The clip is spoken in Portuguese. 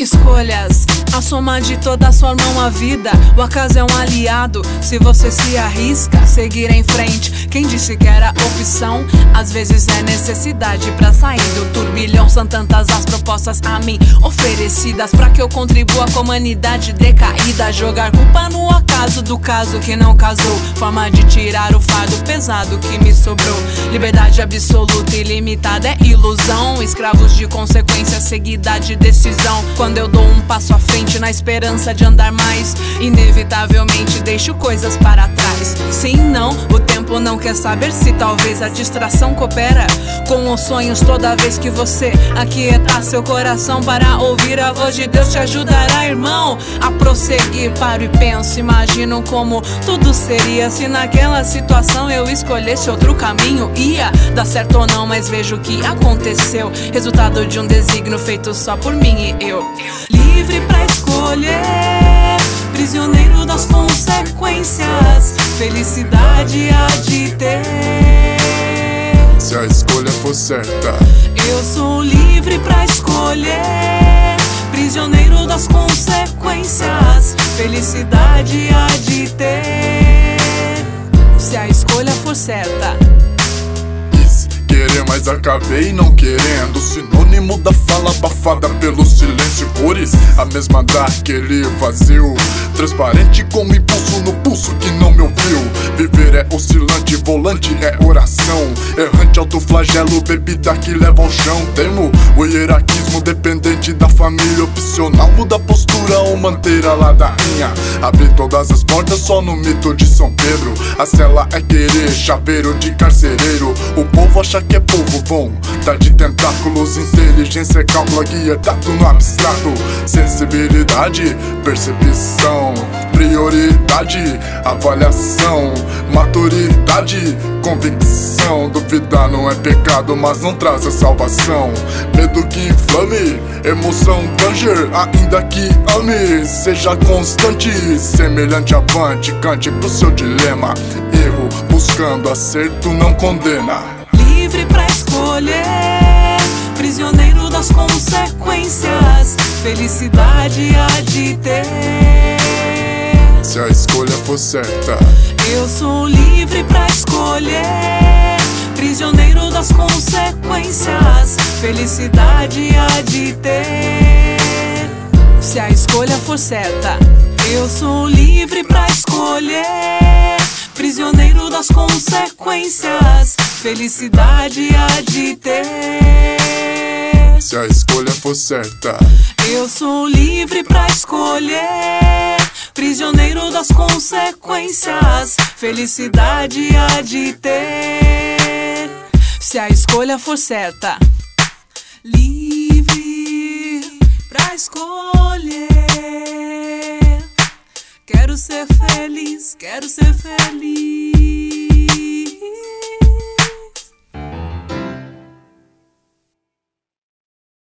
Escolhas, a soma de todas formam a vida. O acaso é um aliado, se você se arrisca seguir em frente. Quem disse que era opção? Às vezes é necessidade pra sair do turbilhão. São tantas as propostas a mim oferecidas pra que eu contribua com a humanidade decaída. Jogar culpa no acaso do caso que não casou, forma de tirar o fardo pesado que me sobrou. Liberdade absoluta e ilimitada é ilusão, escravos de consequência seguida de decisão. Quando eu dou um passo à frente na esperança de andar mais, inevitavelmente deixo coisas para trás. Sim, não, o tempo não quer saber se talvez a distração coopera com os sonhos. Toda vez que você aquietar seu coração para ouvir a voz de Deus, te ajudará, irmão, a prosseguir. Paro e penso, imagino como tudo seria se naquela situação eu escolhesse outro caminho. Ia dar certo ou não, mas vejo o que aconteceu, resultado de um desígnio feito só por mim e eu. Livre pra escolher, prisioneiro das consequências, felicidade há de ter. Se a escolha for certa, eu sou livre pra escolher, prisioneiro das consequências, felicidade há de ter. Se a escolha for certa. Querer, mas acabei não querendo. Sinônimo da fala abafada pelo silêncio. Cores, a mesma daquele vazio, transparente como impulso no pulso que não me ouviu. Viver é oscilante, volante é oração, errante autoflagelo, bebida que leva ao chão. Temo o hierarquismo dependente da família opcional. Muda a postura ou manter a ladainha. Abre todas as portas só no mito de São Pedro. A cela é querer, chaveiro de carcereiro. O povo acha que é povo bom, tá de tentáculos. Inteligência é cálculo, guia, tato no abstrato. Sensibilidade, percepção, prioridade, avaliação, maturidade, convicção. Duvidar não é pecado, mas não traz a salvação. Medo que inflame, emoção danger, ainda que ame. Seja constante, semelhante avante, cante pro seu dilema. Erro, buscando acerto, não condena. Livre pra escolher, prisioneiro das consequências, felicidade há de ter. Se a escolha for certa, eu sou livre pra escolher, prisioneiro das consequências, felicidade há de ter. Se a escolha for certa, eu sou livre pra escolher, prisioneiro das consequências, felicidade há de ter. Se a escolha for certa, eu sou livre pra escolher, prisioneiro das consequências, felicidade há de ter. Se a escolha for certa. Livre pra escolher, quero ser feliz, quero ser feliz.